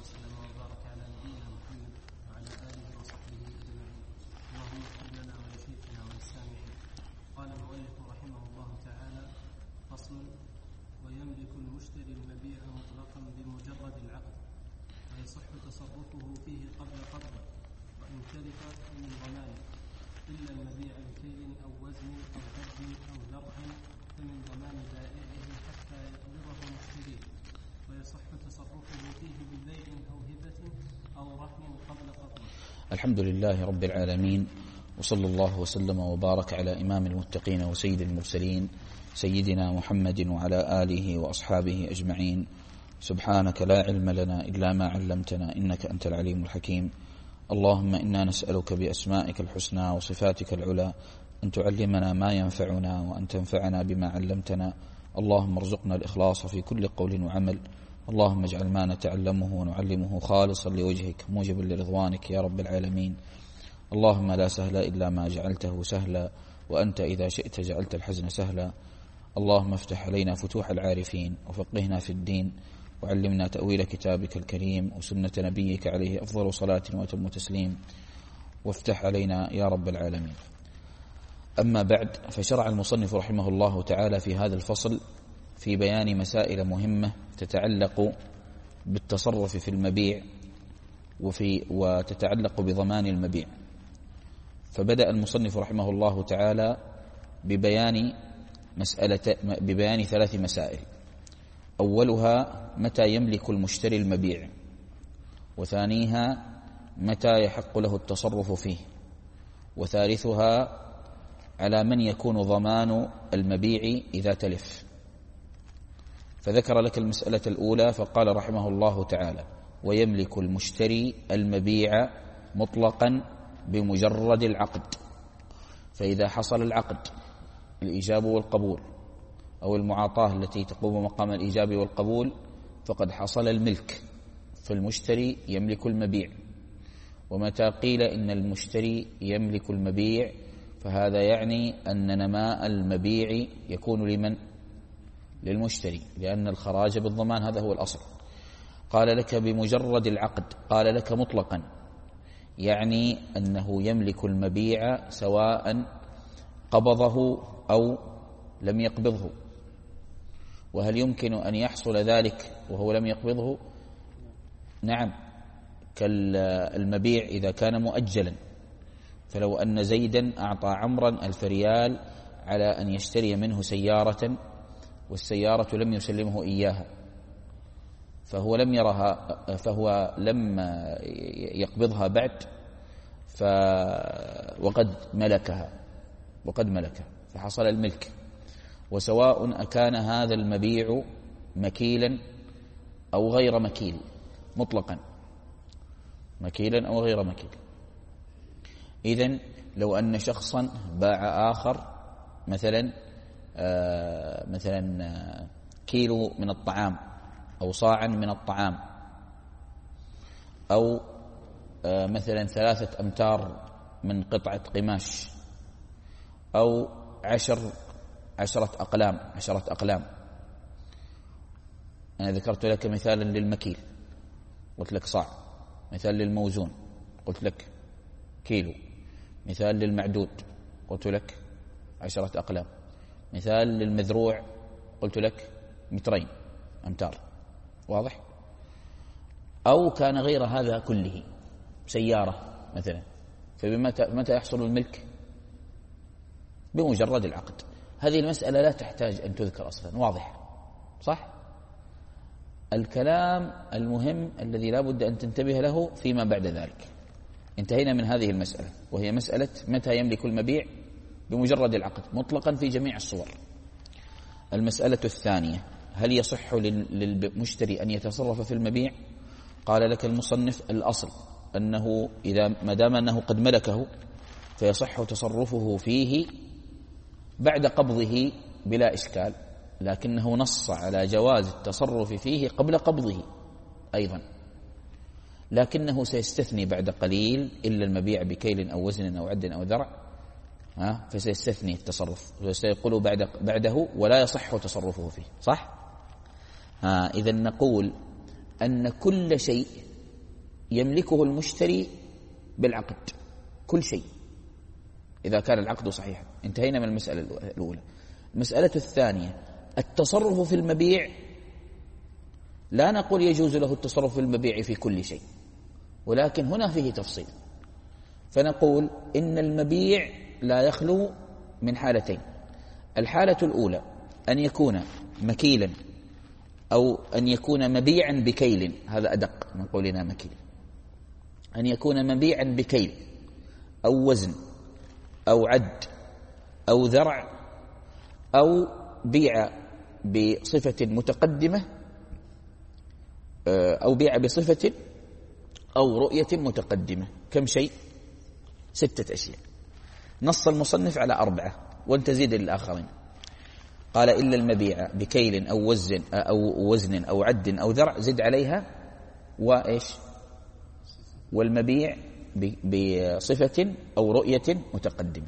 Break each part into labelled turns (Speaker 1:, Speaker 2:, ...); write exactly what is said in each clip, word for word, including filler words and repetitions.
Speaker 1: وسلم وبارك على نبينا محمد وعلى آله وصحبه أجمعين. اللهم اغفر لنا ولشيخنا وللسامعين. قال المؤلف رحمه الله تعالى: فصل: ويملك المشتري المبيع مطلقا بمجرد العقد، ويصح تصرفه فيه قبل قبضه، وإن تلف من ضمانه، إلا المبيع بكيل أو وزن أو ضرب أو ذرع فمن ضمان بائعه حتى يقبضه مشتريه، ويصح تصرفه فيه ببيع أو هبة أو رهن قبل قبضه.
Speaker 2: الحمد لله رب العالمين، وصلى الله وسلم وبارك على إمام المتقين وسيد المرسلين سيدنا محمد وعلى آله وأصحابه أجمعين. سبحانك لا علم لنا إلا ما علمتنا إنك أنت العليم الحكيم. اللهم إنا نسألك بأسمائك الحسنى وصفاتك العلى أن تعلمنا ما ينفعنا وأن تنفعنا بما علمتنا. اللهم ارزقنا الإخلاص في كل قول وعمل. اللهم اجعل ما نتعلمه ونعلمه خالصا لوجهك موجبا لرضوانك يا رب العالمين. اللهم لا سهل إلا ما جعلته سهلا، وأنت إذا شئت جعلت الحزن سهلا. اللهم افتح علينا فتوح العارفين، وفقهنا في الدين، وعلمنا تأويل كتابك الكريم وسنة نبيك عليه أفضل صلاة وأتم تسليم، وافتح علينا يا رب العالمين. أما بعد، فشرع المصنف رحمه الله تعالى في هذا الفصل في بيان مسائل مهمة تتعلق بالتصرف في المبيع وفي وتتعلق بضمان المبيع. فبدأ المصنف رحمه الله تعالى ببيان مسألة ببيان ثلاث مسائل. أولها متى يملك المشتري المبيع، وثانيها متى يحق له التصرف فيه، وثالثها على من يكون ضمان المبيع إذا تلف. فذكر لك المسألة الأولى فقال رحمه الله تعالى: ويملك المشتري المبيع مطلقا بمجرد العقد. فإذا حصل العقد الإيجاب والقبول أو المعاطاة التي تقوم مقام الإيجاب والقبول فقد حصل الملك، فالمشتري يملك المبيع. ومتى قيل إن المشتري يملك المبيع فهذا يعني أن نماء المبيع يكون لمن؟ للمشتري، لأن الخراج بالضمان هذا هو الأصل. قال لك بمجرد العقد، قال لك مطلقا، يعني أنه يملك المبيع سواء قبضه أو لم يقبضه. وهل يمكن أن يحصل ذلك وهو لم يقبضه؟ نعم، كالمبيع إذا كان مؤجلا، فلو أن زيدا أعطى عمرا ألف ريال على أن يشتري منه سيارة، والسيارة لم يسلمه إياها، فهو لم يرها فهو لم يقبضها بعد، ف وقد ملكها وقد ملكها فحصل الملك. وسواء أكان هذا المبيع مكيلا أو غير مكيل، مطلقا مكيلا أو غير مكيل. إذن لو أن شخصا باع آخر مثلا آه مثلا آه كيلو من الطعام أو صاعا من الطعام، أو آه مثلا ثلاثة أمتار من قطعة قماش، أو عشر عشرة أقلام عشرة أقلام. أنا ذكرت لك مثالا للمكيل قلت لك صاع، مثال للموزون قلت لك كيلو، مثال للمعدود قلت لك عشرة أقلام، مثال للمذروع قلت لك مترين أمتار. واضح؟ أو كان غير هذا كله، سيارة مثلا، فبمتى متى يحصل الملك؟ بمجرد العقد. هذه المسألة لا تحتاج أن تذكر أصلا، واضح صح؟ الكلام المهم الذي لا بد أن تنتبه له فيما بعد ذلك. انتهينا من هذه المسألة، وهي مسألة متى يملك المبيع بمجرد العقد مطلقا في جميع الصور. المسألة الثانية: هل يصح للمشتري أن يتصرف في المبيع؟ قال لك المصنف: الأصل أنه إذا ما دام أنه قد ملكه فيصح تصرفه فيه بعد قبضه بلا إشكال، لكنه نص على جواز التصرف فيه قبل قبضه أيضا، لكنه سيستثني بعد قليل إلا المبيع بكيل أو وزن أو عد أو ذرع، ها فسيستثني التصرف وسيقول بعد بعده ولا يصح تصرفه فيه. صح؟ ها إذا نقول أن كل شيء يملكه المشتري بالعقد، كل شيء إذا كان العقد صحيحا. انتهينا من المسألة الأولى. المسألة الثانية التصرف في المبيع، لا نقول يجوز له التصرف في المبيع في كل شيء، ولكن هنا فيه تفصيل، فنقول إن المبيع لا يخلو من حالتين. الحالة الأولى أن يكون مكيلا أو أن يكون مبيعا بكيل، هذا أدق من قولنا مكيل، أن يكون مبيعا بكيل أو وزن أو عد أو ذرع، أو بيع بصفة متقدمة أو بيع بصفة أو رؤية متقدمة. كم شيء؟ ستة أشياء. نص المصنف على أربعة وانت زيد للآخرين. قال إلا المبيع بكيل أو وزن أو وزن أو عد أو ذرع، زد عليها وإيش؟ والمبيع بصفة أو رؤية متقدمة.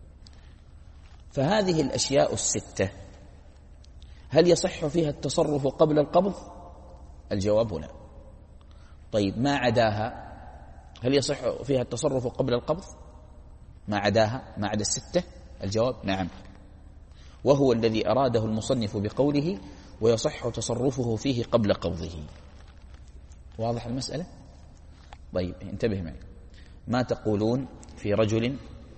Speaker 2: فهذه الأشياء الستة هل يصح فيها التصرف قبل القبض؟ الجواب لا. طيب ما عداها هل يصح فيها التصرف قبل القبض؟ ما عداها، ما عدا الستة؟ الجواب نعم، وهو الذي أراده المصنف بقوله ويصح تصرفه فيه قبل قبضه. واضح المسألة؟ طيب انتبه معي. ما تقولون في رجل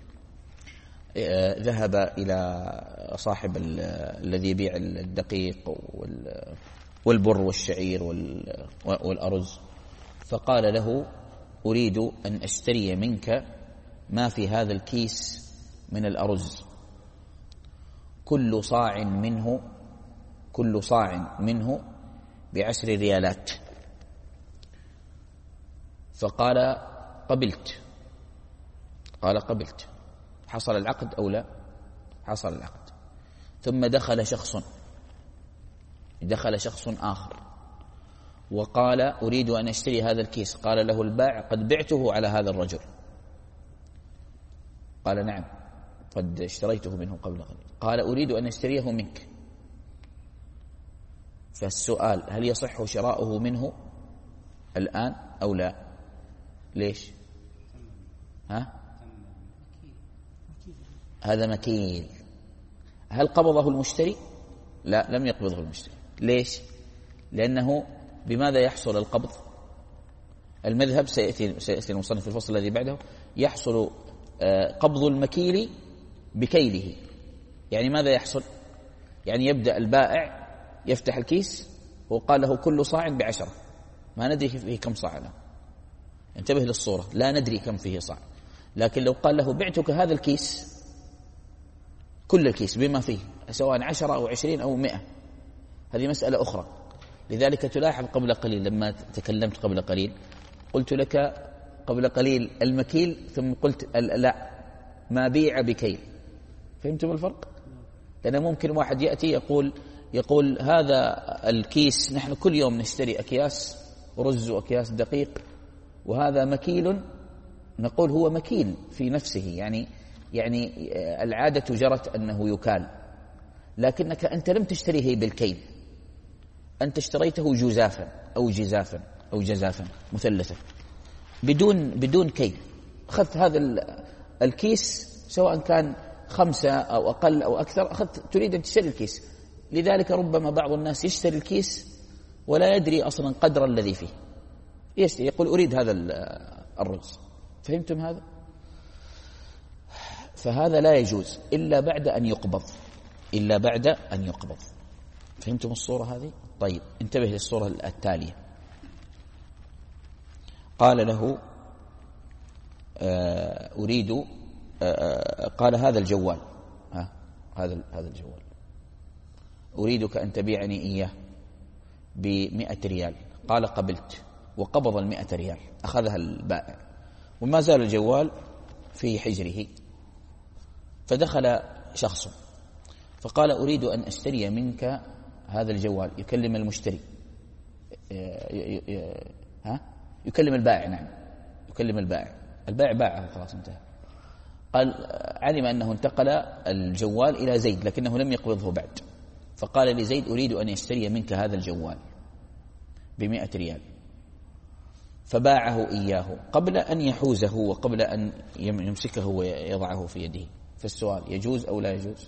Speaker 2: ذهب إلى صاحب الذي يبيع الدقيق والبر والشعير والأرز، فقال له أريد أن أشتري منك ما في هذا الكيس من الأرز، كل صاع منه كل صاع منه بعشر ريالات. فقال قبلت. قال قبلت. حصل العقد أو لا؟ حصل العقد. ثم دخل شخص دخل شخص آخر وقال أريد أن أشتري هذا الكيس. قال له البائع قد بعته على هذا الرجل. قال نعم قد اشتريته منه قبل قليل. قال أريد أن أشتريه منك. فالسؤال هل يصح شراؤه منه الآن أو لا؟ ليش؟ ها؟ هذا مكيل. هل قبضه المشتري؟ لا، لم يقبضه المشتري. ليش؟ لأنه بماذا يحصل القبض؟ المذهب سيأتي, سيأتي المصنف في الفصل الذي بعده، يحصل قبض المكيل بكيله. يعني ماذا يحصل؟ يعني يبدأ البائع يفتح الكيس وقال له كل صاع بعشرة، ما ندري فيه كم صاع له. انتبه للصورة، لا ندري كم فيه صاع. لكن لو قال له بعتك هذا الكيس، كل الكيس بما فيه، سواء عشرة أو عشرين أو مئة، هذه مسألة أخرى. لذلك تلاحظ قبل قليل لما تكلمت قبل قليل قلت لك قبل قليل المكيل، ثم قلت لا ما بيع بكيل. فهمتم الفرق؟ لأن ممكن واحد يأتي يقول يقول هذا الكيس نحن كل يوم نشتري أكياس رز وأكياس دقيق، وهذا مكيل. نقول هو مكيل في نفسه، يعني يعني العادة جرت أنه يكال، لكنك أنت لم تشتريه بالكيل، أنت اشتريته جزافا أو جزافا أو جزافا مثلثا بدون بدون كيل. أخذت هذا الكيس سواء كان خمسة أو أقل أو أكثر، أخذت تريد أن تشتري الكيس. لذلك ربما بعض الناس يشتري الكيس ولا يدري أصلا قدر الذي فيه، يشتري يقول أريد هذا الرز. فهمتم هذا؟ فهذا لا يجوز إلا بعد أن يقبض، إلا بعد أن يقبض. فهمتم الصورة هذه؟ طيب انتبه للصورة التالية. قال له أريد قال هذا الجوال، ها هذا هذا الجوال أريدك أن تبيعني إياه بمئة ريال. قال قبلت، وقبض المئة ريال، أخذها البائع، وما زال الجوال في حجره. فدخل شخص فقال أريد أن أشتري منك هذا الجوال. يكلم المشتري، ها يكلم البائع، نعم يكلم البائع. البائع باعه خلاص انتهى. قال علم أنه انتقل الجوال إلى زيد لكنه لم يقبضه بعد، فقال لزيد أريد أن يشتري منك هذا الجوال بمئة ريال. فباعه إياه قبل أن يحوزه وقبل أن يمسكه ويضعه في يده. فالسؤال يجوز أو لا يجوز؟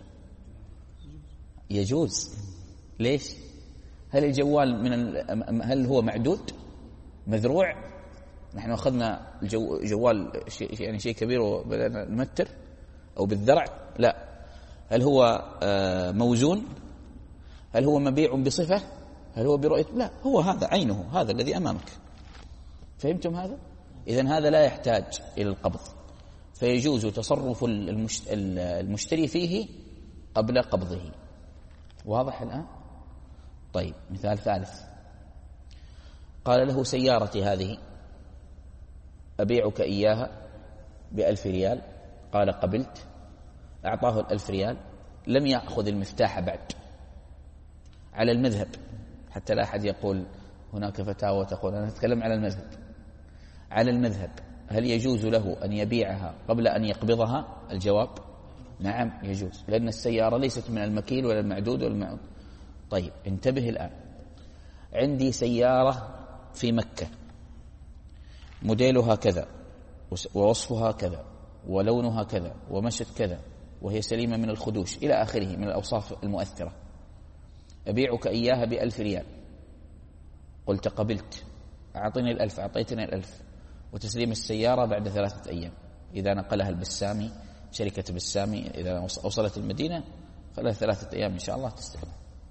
Speaker 2: يجوز. ليش؟ هل الجوال من ال... هل هو معدود مذروع؟ نحن أخذنا الجو... جوال شيء يعني شيء كبير وبدأنا نمتر أو بالذرع؟ لا. هل هو موزون؟ هل هو مبيع بصفة؟ هل هو برؤية؟ لا، هو هذا عينه، هذا الذي أمامك. فهمتم هذا؟ إذن هذا لا يحتاج إلى القبض، فيجوز تصرف المشتري فيه قبل قبضه. واضح الآن؟ طيب، مثال ثالث. قال له سيارتي هذه أبيعك إياها بألف ريال. قال قبلت. أعطاه الألف ريال، لم يأخذ المفتاح بعد. على المذهب، حتى لا أحد يقول هناك فتاوى تقول، أنا أتكلم على المذهب. على المذهب هل يجوز له أن يبيعها قبل أن يقبضها؟ الجواب نعم يجوز، لأن السيارة ليست من المكيل ولا المعدود ولا المعود. طيب انتبه الآن، عندي سيارة في مكة موديلها كذا ووصفها كذا ولونها كذا ومشت كذا وهي سليمة من الخدوش إلى آخره من الأوصاف المؤثرة. أبيعك إياها بألف ريال. قلت قبلت. أعطيني الألف، أعطيتني الألف، وتسليم السيارة بعد ثلاثة أيام إذا نقلها البسامي، شركة بسامي إذا وصلت المدينة خلال ثلاثة أيام إن شاء الله تستلم.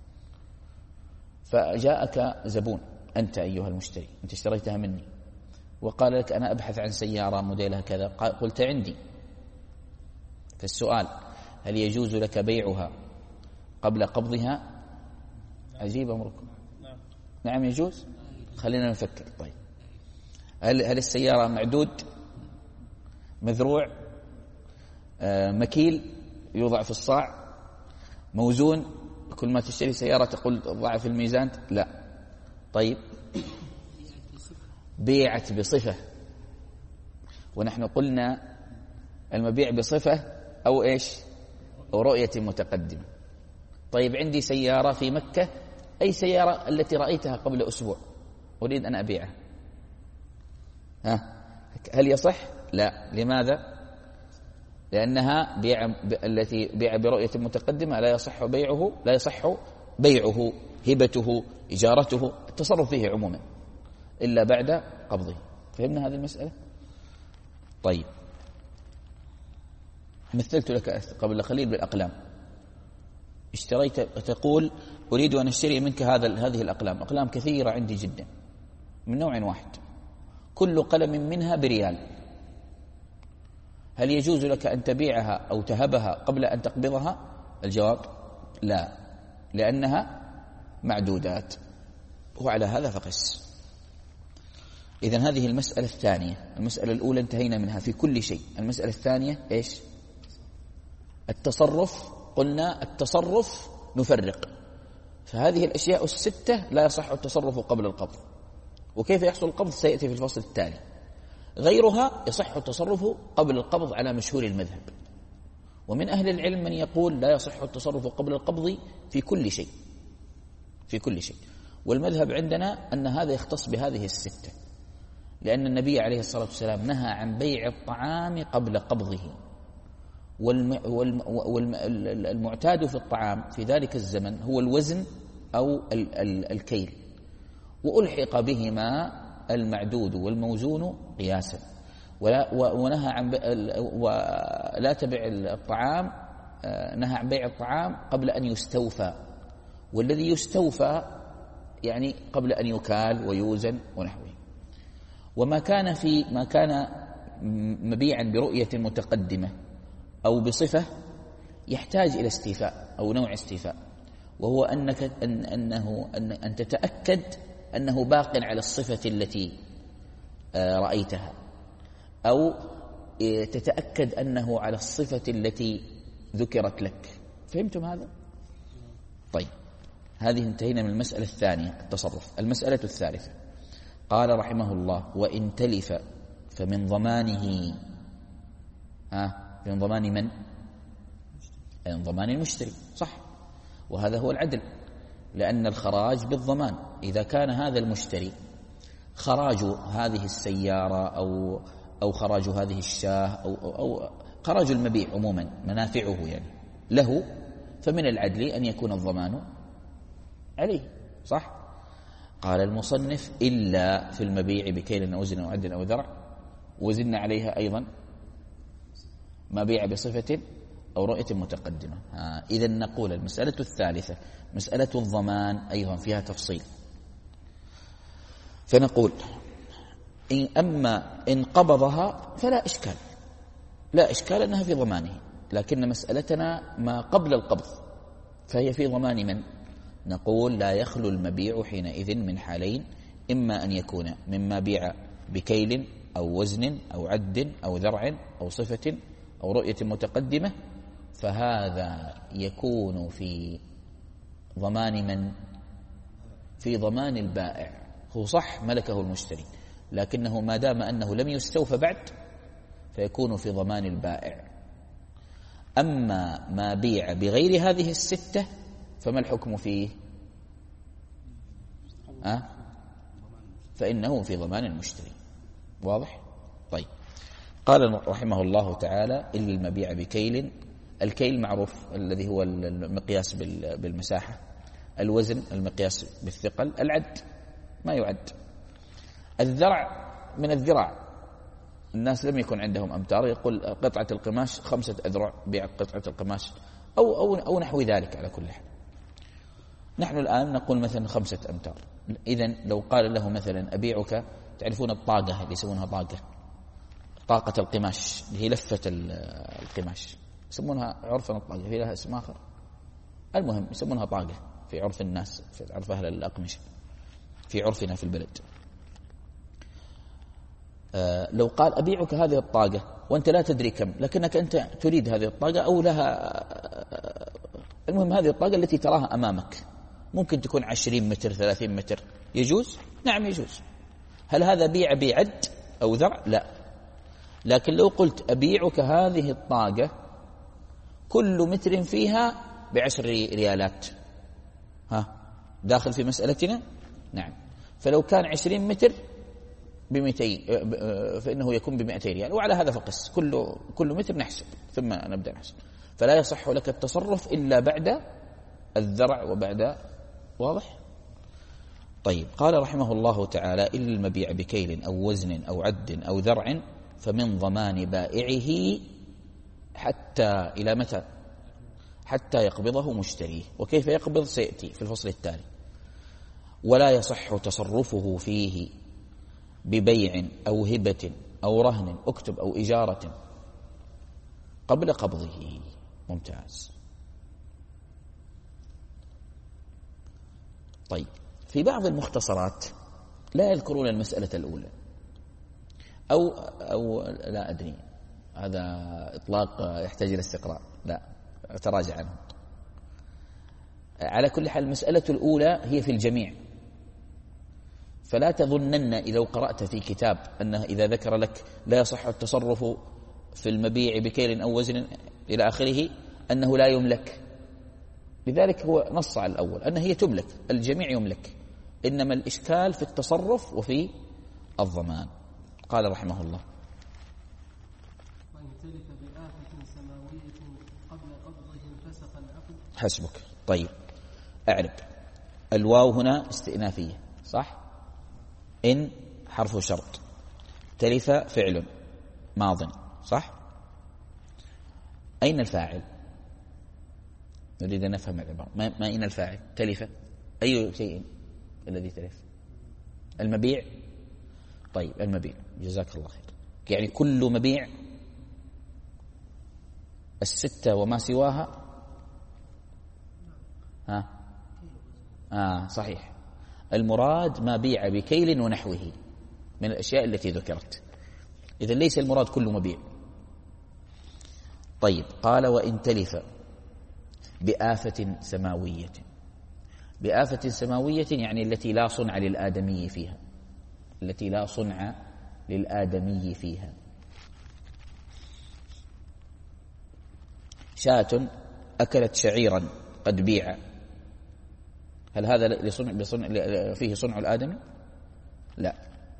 Speaker 2: فجاءك زبون، أنت أيها المشتري، أنت اشتريتها مني، وقال لك أنا أبحث عن سيارة موديلها كذا. قلت عندي. فالسؤال هل يجوز لك بيعها قبل قبضها؟ عجيب أمركم. نعم يجوز. خلينا نفكر. طيب هل هل السيارة معدود مذروع آه مكيل يوضع في الصاع موزون كل ما تشتري سيارة تقول ضع في الميزان؟ لا. طيب بيعت بصفة، ونحن قلنا المبيع بصفة أو إيش أو رؤية متقدمة. طيب عندي سيارة في مكة، أي سيارة التي رأيتها قبل أسبوع أريد أن أبيعها، ها هل يصح؟ لا. لماذا؟ لأنها بيع التي بيع برؤية متقدمة لا يصح بيعه، لا يصح بيعه هبته إجارته التصرف فيه عموما إلا بعد قبضه. فهمنا هذه المسألة؟ طيب مثلت لك قبل قليل بالأقلام. اشتريت، تقول أريد أن أشتري منك هذا هذه الأقلام. أقلام كثيرة عندي جدا من نوع واحد، كل قلم منها بريال. هل يجوز لك أن تبيعها أو تهبها قبل أن تقبضها؟ الجواب لا، لأنها معدودات، وعلى هذا فقس. إذن هذه المسألة الثانية. المسألة الأولى انتهينا منها في كل شيء. المسألة الثانية إيش؟ التصرف. قلنا التصرف نفرق، فهذه الأشياء الستة لا يصح التصرف قبل القبض. وكيف يحصل القبض سيأتي في الفصل التالي. غيرها يصح التصرف قبل القبض على مشهور المذهب، ومن أهل العلم من يقول لا يصح التصرف قبل القبض في كل شيء، في كل شيء. والمذهب عندنا أن هذا يختص بهذه الستة، لأن النبي عليه الصلاة والسلام نهى عن بيع الطعام قبل قبضه، والمعتاد في الطعام في ذلك الزمن هو الوزن أو الكيل، وألحق بهما المعدود والموزون قياسا. ونهى عن ولا تبع الطعام، نهى عن بيع الطعام قبل أن يستوفى، والذي يستوفى يعني قبل أن يكال ويوزن ونحوه. وما كان في ما كان مبيعا برؤية متقدمة أو بصفة يحتاج إلى استيفاء أو نوع استيفاء، وهو أنك أن أنه أن, أن تتأكد أنه باق على الصفة التي رأيتها، أو تتأكد أنه على الصفة التي ذكرت لك. فهمتم هذا؟ طيب هذه انتهينا من المسألة الثانية التصرف. المسألة الثالثة قال رحمه الله وإن تلف فمن ضمانه. ها من ضمان من؟ من ضمان المشتري، صح. وهذا هو العدل، لأن الخراج بالضمان. إذا كان هذا المشتري خراج هذه السيارة أو أو خراج هذه الشاة أو, أو, أو خراج المبيع عموما منافعه يعني له، فمن العدل أن يكون الضمان عليه. صح؟ قال المصنف: إلا في المبيع بكيل أو وزن أو عد أو ذرع، وزن عليها أيضا مبيع بصفة أو رؤية متقدمة. إذا نقول المسألة الثالثة مسألة الضمان أيضا فيها تفصيل، فنقول إن أما إن قبضها فلا إشكال، لا إشكال أنها في ضمانه، لكن مسألتنا ما قبل القبض فهي في ضمان من؟ نقول لا يخلو المبيع حينئذ من حالين: إما أن يكون مما بيع بكيل أو وزن أو عد أو ذرع أو صفة أو رؤية متقدمة، فهذا يكون في ضمان من؟ في ضمان البائع. هو صح ملكه المشتري، لكنه ما دام أنه لم يستوفى بعد فيكون في ضمان البائع. أما ما بيع بغير هذه الستة فما الحكم فيه؟ أه؟ فإنه في ضمان المشتري. واضح؟ طيب. قال رحمه الله تعالى: إلا المبيع بكيل. الكيل معروف الذي هو المقياس بالمساحة، الوزن المقياس بالثقل، العد ما يعد، الذرع من الذراع. الناس لم يكن عندهم أمتار، يقول قطعة القماش خمسة أذرع، بيع قطعة القماش أو, أو, أو نحو ذلك. على كل حال نحن الآن نقول مثلا خمسة أمتار. إذن لو قال له مثلا: أبيعك، تعرفون الطاقة اللي يسمونها طاقة، طاقة القماش اللي هي لفة القماش، يسمونها عرفا الطاقة، في لها اسم آخر، المهم يسمونها طاقة في عرف الناس، في عرف أهل الأقمشة، في عرفنا في البلد. آه لو قال: أبيعك هذه الطاقة وأنت لا تدري كم، لكنك أنت تريد هذه الطاقة أو لها، آه المهم هذه الطاقة التي تراها أمامك ممكن تكون عشرين متر ثلاثين متر، يجوز؟ نعم يجوز. هل هذا بيع بعد أو ذرع؟ لا. لكن لو قلت: أبيعك هذه الطاقة كل متر فيها بعشر ريالات، ها داخل في مسألتنا؟ نعم. فلو كان عشرين متر بمئتين فإنه يكون بمئتين ريال، وعلى هذا فقس، كل كل متر نحسب ثم نبدأ نحسب. فلا يصح لك التصرف إلا بعد الذرع وبعد. واضح؟ طيب. قال رحمه الله تعالى: إلا المبيع بكيل أو وزن أو عد أو ذرع فمن ضمان بائعه حتى إلى متى؟ حتى يقبضه مشتريه. وكيف يقبض سيأتي في الفصل التالي. ولا يصح تصرفه فيه ببيع أو هبة أو رهن اكتب أو إجارة قبل قبضه. ممتاز. طيب. في بعض المختصرات لا يذكرون المسألة الأولى، أو أو لا أدري، هذا إطلاق يحتاج إلى استقراء، لا أتراجع عنه. على كل حال المسألة الأولى هي في الجميع، فلا تظنن إذا قرأت في كتاب أنه إذا ذكر لك لا يصح التصرف في المبيع بكيل أو وزن إلى آخره أنه لا يملك. لذلك هو نص على الأول أنها هي تملك، الجميع يملك، إنما الإشكال في التصرف وفي الضمان. قال رحمه الله:
Speaker 1: وإن تلف بآفة سماوية قبل قبضه فسق العقد.
Speaker 2: حسبك. طيب. أعرب. الواو هنا استئنافية، صح؟ إن حرف شرط، تلف فعل ماض، صح؟ أين الفاعل؟ نريد أن نفهم العبارة. ما, ما أين الفاعل؟ تلف أي شيء الذي تلف؟ المبيع. طيب المبيع، جزاك الله خير. يعني كل مبيع الستة وما سواها. ها آه صحيح. المراد ما بيع بكيل ونحوه من الأشياء التي ذكرت. إذن ليس المراد كل مبيع. طيب. قال: وإن تلف بآفة سماوية. بآفة سماوية يعني التي لا صنع للآدمي فيها، التي لا صنع للآدمي فيها. شاة أكلت شعيرا قد بيع، هل هذا لصنع بصنع فيه صنع الآدمي؟ لا.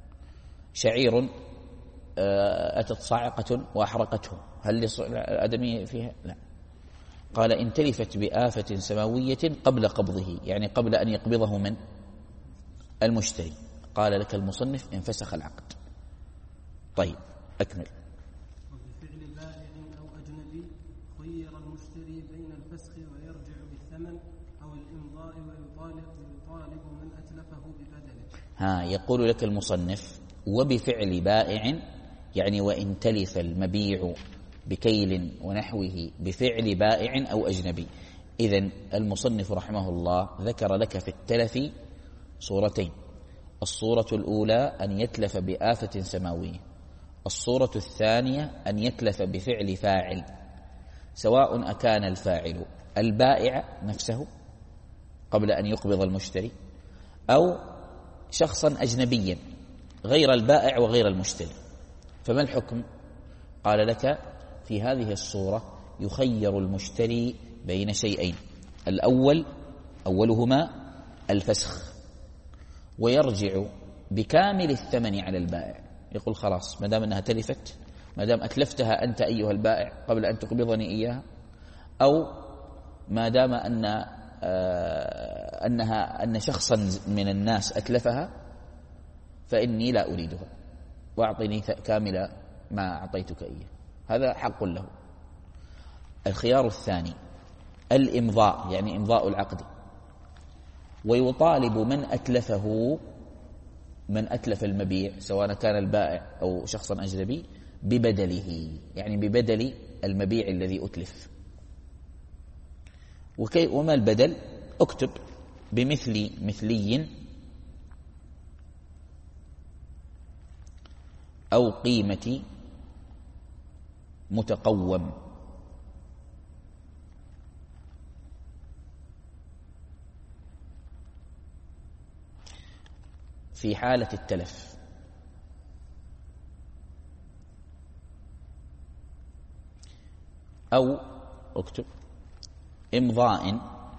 Speaker 2: شعير أتت صاعقة وأحرقته، هل الآدمي فيها؟ لا. قال إن تلفت بآفة سماوية قبل قبضه، يعني قبل أن يقبضه من المشتري، قال لك المصنف انفسخ العقد. طيب أكمل.
Speaker 1: وبفعل بائع أو أجنبي خير المشتري بين الفسخ ويرجع بالثمن أو الإمضاء ويطالب, ويطالب من أتلفه ببدله.
Speaker 2: ها يقول لك المصنف وبفعل بائع، يعني وإن تلف المبيع بكيل ونحوه بفعل بائع أو أجنبي. إذن المصنف رحمه الله ذكر لك في التلف صورتين: الصورة الأولى أن يتلف بآفة سماوية، الصورة الثانية أن يتلف بفعل فاعل، سواء أكان الفاعل البائع نفسه قبل أن يقبض المشتري أو شخصا أجنبيا غير البائع وغير المشتري. فما الحكم؟ قال لك في هذه الصورة يخير المشتري بين شيئين: الأول أولهما الفسخ، ويرجع بكامل الثمن على البائع، يقول خلاص ما دام أنها تلفت، ما دام أتلفتها أنت أيها البائع قبل أن تقبضني إياها، أو ما دام أن آه أنها أن شخصا من الناس أتلفها فإني لا أريدها وأعطني كامل ما أعطيتك إياه، هذا حق له. الخيار الثاني الإمضاء، يعني إمضاء العقد، ويطالب من أتلفه، من أتلف المبيع سواء كان البائع أو شخصا أجنبي ببدله، يعني ببدل المبيع الذي أتلف. وكي وما البدل؟ اكتب بمثل مثلي أو قيمة متقوم. في حالة التلف أو اكتب إمضاء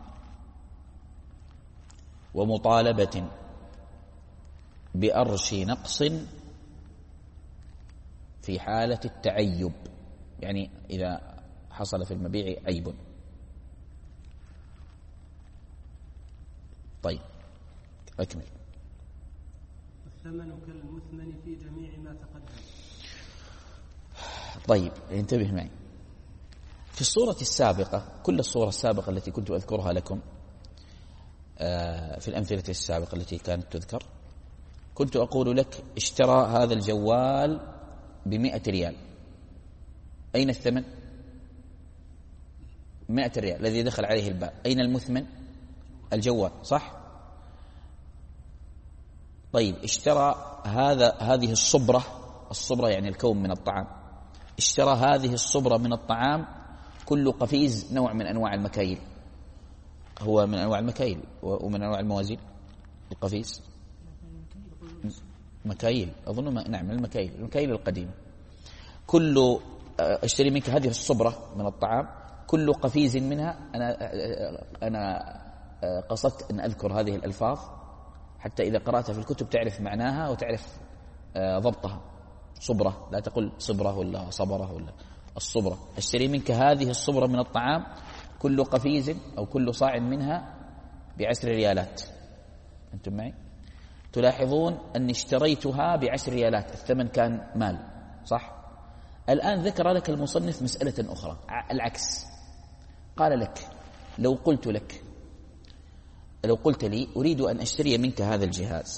Speaker 2: ومطالبة بأرش نقص في حالة التعيب، يعني إذا حصل في المبيع عيب. طيب أكمل.
Speaker 1: الثمن كالمثمن في جميع ما تقدم.
Speaker 2: طيب انتبه معي، في الصورة السابقة، كل الصورة السابقة التي كنت أذكرها لكم في الأمثلة السابقة التي كانت تذكر، كنت أقول لك اشترى هذا الجوال بمئة ريال، أين الثمن؟ مئة ريال الذي دخل عليه الباء. أين المثمن؟ الجوال، صح؟ طيب اشترى هذا هذه الصبرة، الصبرة يعني الكوم من الطعام، اشترى هذه الصبرة من الطعام، كل قفيز نوع من أنواع المكاييل، هو من أنواع المكاييل ومن أنواع الموازين. القفيز مكاييل أظن ما... نعم المكاييل، المكاييل القديمة. كل اشتري منك هذه الصبرة من الطعام، كل قفيز منها، أنا أنا قصدت أن أذكر هذه الألفاظ حتى إذا قرأتها في الكتب تعرف معناها وتعرف ضبطها. صبرة، لا تقول صبرة ولا صبرة ولا الصبرة. اشتري منك هذه الصبرة من الطعام، كل قفيز أو كل صاع منها بعشر ريالات. أنتم معي؟ تلاحظون أني اشتريتها بعشر ريالات، الثمن كان مال، صح؟ الآن ذكر لك المصنف مسألة أخرى العكس، قال لك لو قلت لك لو قلت لي أريد أن أشتري منك هذا الجهاز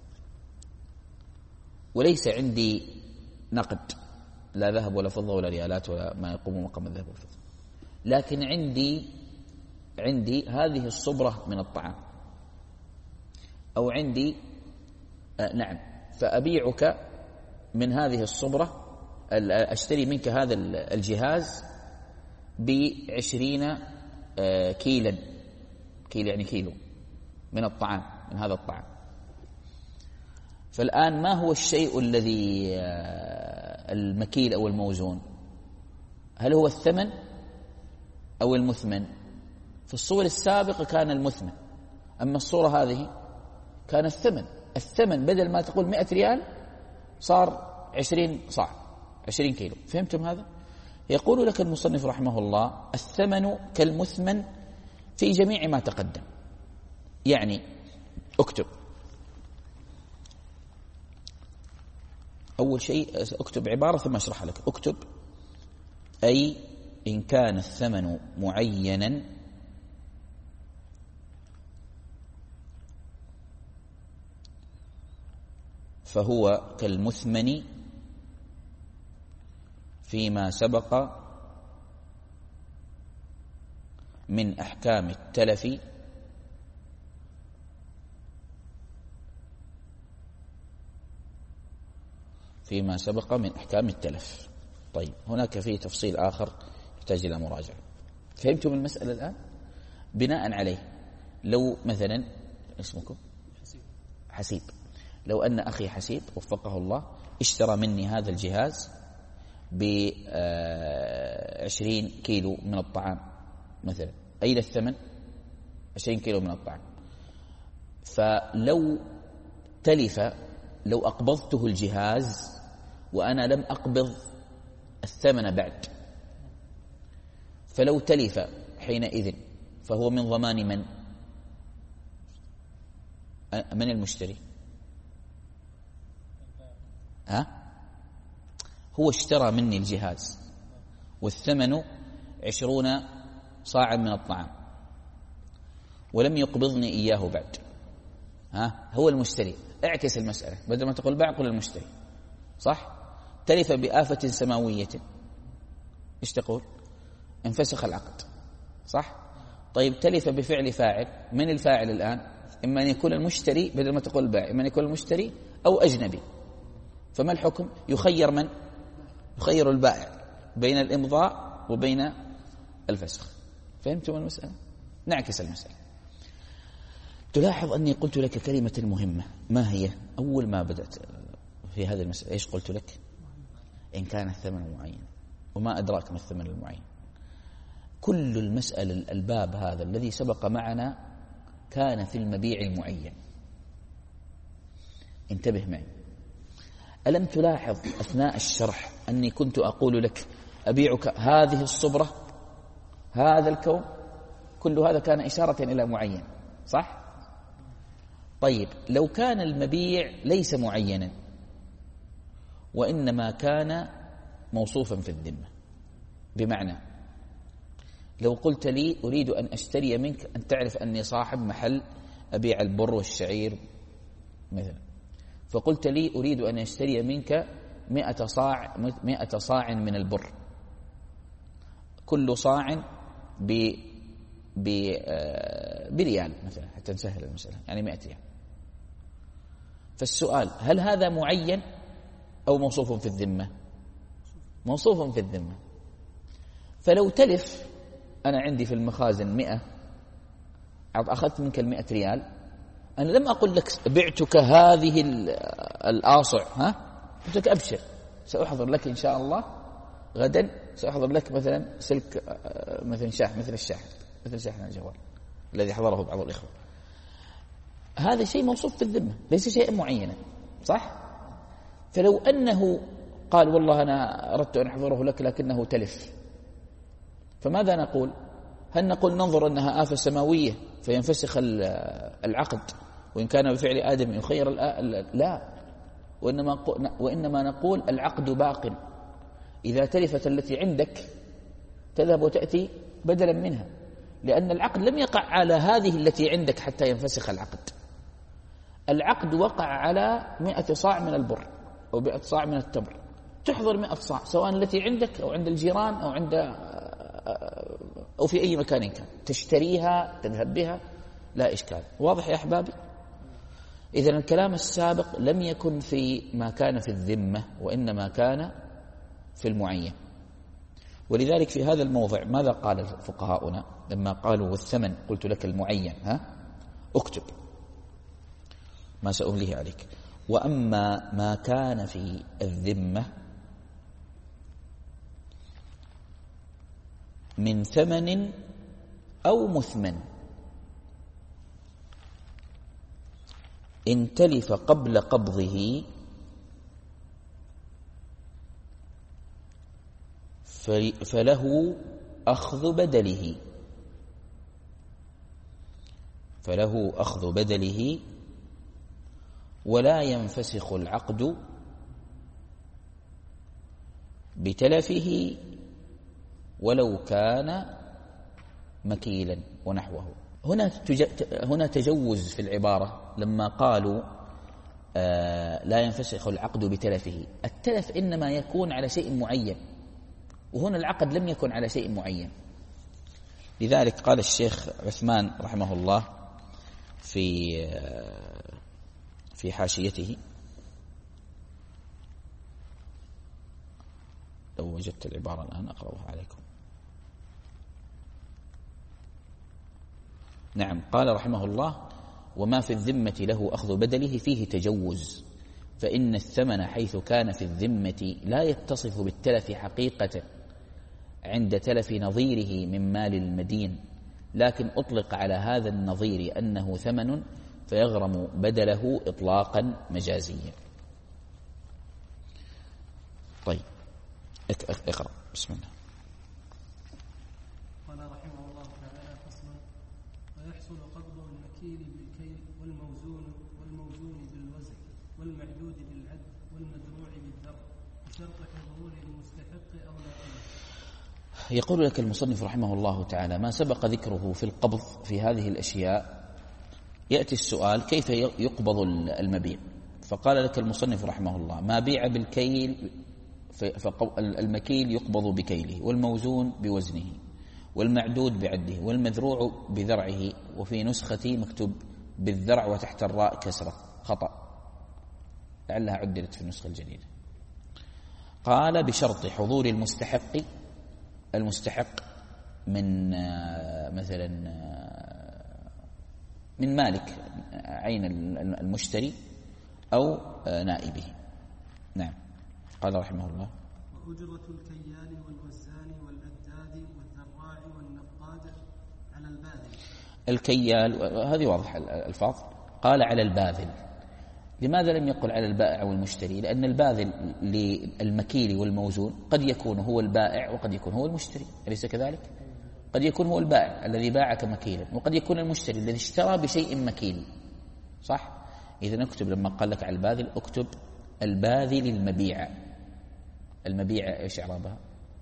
Speaker 2: وليس عندي نقد، لا ذهب ولا فضة ولا ريالات ولا ما يقوم مقام الذهب والفضة، لكن عندي عندي هذه الصبرة من الطعام، أو عندي آه نعم فأبيعك من هذه الصبرة، أشتري منك هذا الجهاز بعشرين آه كيلا، كيل يعني كيلو من الطعام، من هذا الطعام. فالآن ما هو الشيء الذي آه المكيل أو الموزون؟ هل هو الثمن أو المثمن؟ في الصور السابقة كان المثمن، أما الصورة هذه كان الثمن. الثمن بدل ما تقول مئة ريال صار عشرين صاع، عشرين كيلو. فهمتم هذا؟ يقول لك المصنف رحمه الله: الثمن كالمثمن في جميع ما تقدم. يعني اكتب أول شيء، اكتب عبارة ثم أشرح لك. اكتب: أي إن كان الثمن معينا فهو كالمثمن فيما سبق من أحكام التلف فيما سبق من أحكام التلف. طيب، هناك فيه تفصيل آخر يحتاج إلى مراجعة. فهمتم المسألة الآن؟ بناء عليه، لو مثلا اسمكم حسيب، لو أن أخي حسيب وفقه الله اشترى مني هذا الجهاز بعشرين كيلو من الطعام مثلا، أين الثمن؟ عشرين كيلو من الطعام. فلو تلف، لو أقبضته الجهاز وأنا لم أقبض الثمن بعد، فلو تلف حينئذ فهو من ضمان من؟ من المشتري؟ ها؟ هو اشترى مني الجهاز والثمن عشرون صاعا من الطعام ولم يقبضني إياه بعد، ها؟ هو المشتري. اعكس المسألة، بدل ما تقول باع قل المشتري، صح؟ تلف بآفة سماوية، ايش تقول؟ انفسخ العقد، صح؟ طيب، تلف بفعل فاعل، من الفاعل الآن؟ إما أن يكون المشتري، بدل ما تقول باع، إما أن يكون المشتري أو أجنبي. فما الحكم؟ يخير من؟ يخير البائع بين الإمضاء وبين الفسخ. فهمتم المسألة؟ نعكس المسألة. تلاحظ أني قلت لك كلمة مهمة، ما هي؟ أول ما بدأت في هذه المسألة إيش قلت لك؟ إن كان الثمن معين. وما أدراك ما الثمن المعين؟ كل المسألة الباب هذا الذي سبق معنا كان في المبيع المعين. انتبه معي. ألم تلاحظ أثناء الشرح أني كنت أقول لك أبيعك هذه الصبرة، هذا الكوم، كل هذا كان إشارة إلى معين، صح؟ طيب، لو كان المبيع ليس معينا وإنما كان موصوفا في الذمة، بمعنى لو قلت لي أريد أن أشتري منك، أن تعرف أني صاحب محل أبيع البر والشعير مثلا، فقلت لي أريد أن أشتري منك مئة صاع مئة صاع من البر، كل صاع ب بريال مثلا حتى نسهل المسألة، يعني مئة ريال. فالسؤال: هل هذا معين أو موصوف في الذمة؟ موصوف في الذمة. فلو تلف، أنا عندي في المخازن مئة، أخذت منك المئة ريال، أنا لم أقل لك بعتك هذه الآصع، ها؟ قلت لك أبشر، سأحضر لك إن شاء الله غدا، سأحضر لك مثلا سلك مثل شاح مثل الشاحن مثل شاحن الجوال الذي حضره بعض الإخوة. هذا شيء موصوف في الذمة، ليس شيئا معينا، صح؟ فلو أنه قال والله أنا أردت أن أحضره لك لكنه تلف، فماذا نقول؟ هل نقول ننظر أنها آفة سماوية فينفسخ العقد وإن كان بفعل آدم يخير؟ لا، وإنما, وإنما نقول العقد باق. إذا تلفت التي عندك تذهب وتأتي بدلا منها، لأن العقد لم يقع على هذه التي عندك حتى ينفسخ العقد. العقد وقع على مئة صاع من البر أو مئة صاع من التمر، تحضر مئة صاع سواء التي عندك أو عند الجيران أو عند أو في أي مكان كان، تشتريها تذهب بها، لا إشكال. واضح يا أحبابي؟ إذن الكلام السابق لم يكن في ما كان في الذمة وإنما كان في المعين. ولذلك في هذا الموضع ماذا قال فقهاؤنا لما قالوا والثمن؟ قلت لك المعين، ها؟ اكتب ما سأمليه عليك. وأما ما كان في الذمة من ثمن أو مثمن إن تلف قبل قبضه فله أخذ بدله فله أخذ بدله ولا ينفسخ العقد بتلفه ولو كان مكيلا ونحوه. هنا هنا تجوز في العبارة لما قالوا آه لا ينفسخ العقد بتلفه. التلف إنما يكون على شيء معين، وهنا العقد لم يكن على شيء معين. لذلك قال الشيخ عثمان رحمه الله في آه في حاشيته، لو وجدت العبارة الآن أقرأها عليكم. نعم، قال رحمه الله: وما في الذمة له أخذ بدله فيه تجوز، فإن الثمن حيث كان في الذمة لا يتصف بالتلف حقيقة عند تلف نظيره من مال المدين، لكن أطلق على هذا النظير أنه ثمن فيغرم بدله إطلاقا مجازيا. طيب اقرأ بسم الله.
Speaker 1: قال رحمه الله تعالى: فصل: ويحصل قبض المكيل بالكيل والموزون والموزون بالوزن والمعدود بالعد والمدروع بالذر بشرط حضور المستحق أو نائبه.
Speaker 2: يقول لك المصنف رحمه الله تعالى: ما سبق ذكره في القبض في هذه الأشياء يأتي السؤال: كيف يقبض المبيع؟ فقال لك المصنف رحمه الله: ما بيع بالكيل فالمكيل يقبض بكيله، والموزون بوزنه، والمعدود بعده، والمذروع بذرعه. وفي نسختي مكتوب بالذرع وتحت الراء كسرة، خطأ، لعلها عدلت في النسخة الجديدة. قال: بشرط حضور المستحق المستحق من مثلا من مالك عين المشتري أو نائبه. نعم. قال رحمه الله:
Speaker 1: وأجرة الكيال والوزان والأداد والذراع والنقاد على الباذل.
Speaker 2: الكيال هذه واضح الألفاظ. قال على الباذل. لماذا لم يقل على البائع والمشتري؟ لأن الباذل للمكيل والموزون قد يكون هو البائع وقد يكون هو المشتري، أليس كذلك؟ قد يكون هو البائع الذي باعك مكيلا، وقد يكون المشتري الذي اشترى بشيء مكيل، صح؟ إذا اكتب لما قال لك على الباذل اكتب الباذل المبيع. المبيع ايش اعرابها؟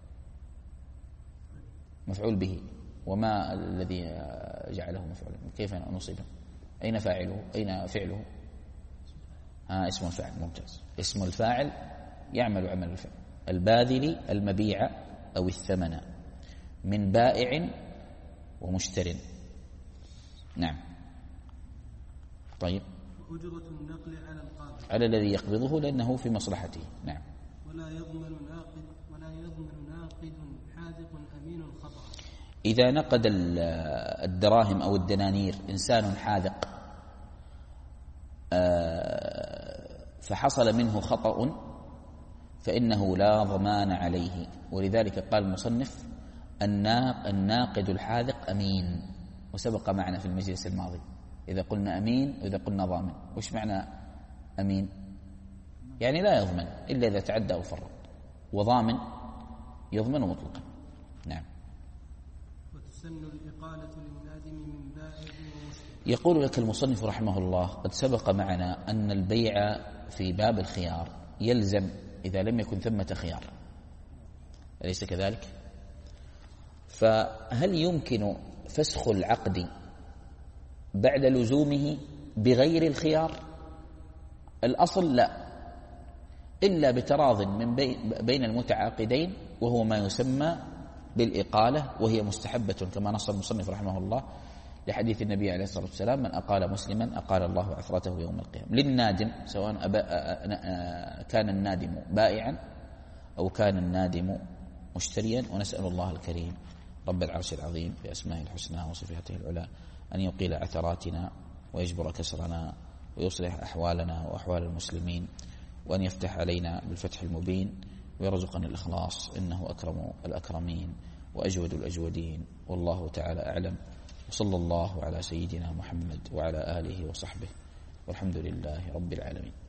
Speaker 2: مفعول به. وما الذي جعله مفعولا؟ كيف نصيبه؟ اين فاعله؟ اين فعله؟ ها اسم الفاعل. ممتاز، اسم الفاعل يعمل عمل الفعل. الباذل المبيع او الثمن من بائع ومشتر. نعم. طيب.
Speaker 1: وأجرة النقل على القابض،
Speaker 2: على الذي يقبضه لأنه في مصلحته. نعم.
Speaker 1: ولا يضمن ناقد ولا يضمن ناقد حاذق أمين الخطأ.
Speaker 2: إذا نقد الدراهم أو الدنانير إنسان حاذق فحصل منه خطأ فإنه لا ضمان عليه، ولذلك قال المصنف: الناقد الحاذق أمين. وسبق معنا في المجلس الماضي إذا قلنا أمين وإذا قلنا ضامن. وش معنى أمين؟ يعني لا يضمن إلا إذا تعدى أو فرط، وضامن يضمن مطلقا. نعم.
Speaker 1: وتسن الإقالة للنادم من بائع ومشتري.
Speaker 2: يقول لك المصنف رحمه الله: قد سبق معنا أن البيع في باب الخيار يلزم إذا لم يكن ثمة خيار، أليس كذلك؟ فهل يمكن فسخ العقد بعد لزومه بغير الخيار؟ الأصل لا، إلا بتراض من بين المتعاقدين، وهو ما يسمى بالإقالة، وهي مستحبة كما نص المصنف رحمه الله لحديث النبي عليه الصلاة والسلام: من أقال مسلما أقال الله عثرته يوم القيامة. للنادم، سواء كان النادم بائعا أو كان النادم مشتريا. ونسأل الله الكريم رب العرش العظيم بأسمائه الحسنى وصفاته العلى أن يقيل عثراتنا ويجبر كسرنا ويصلح أحوالنا وأحوال المسلمين، وأن يفتح علينا بالفتح المبين، ويرزقنا الإخلاص، إنه أكرم الأكرمين وأجود الأجودين. والله تعالى أعلم، وصلى الله على سيدنا محمد وعلى آله وصحبه، والحمد لله رب العالمين.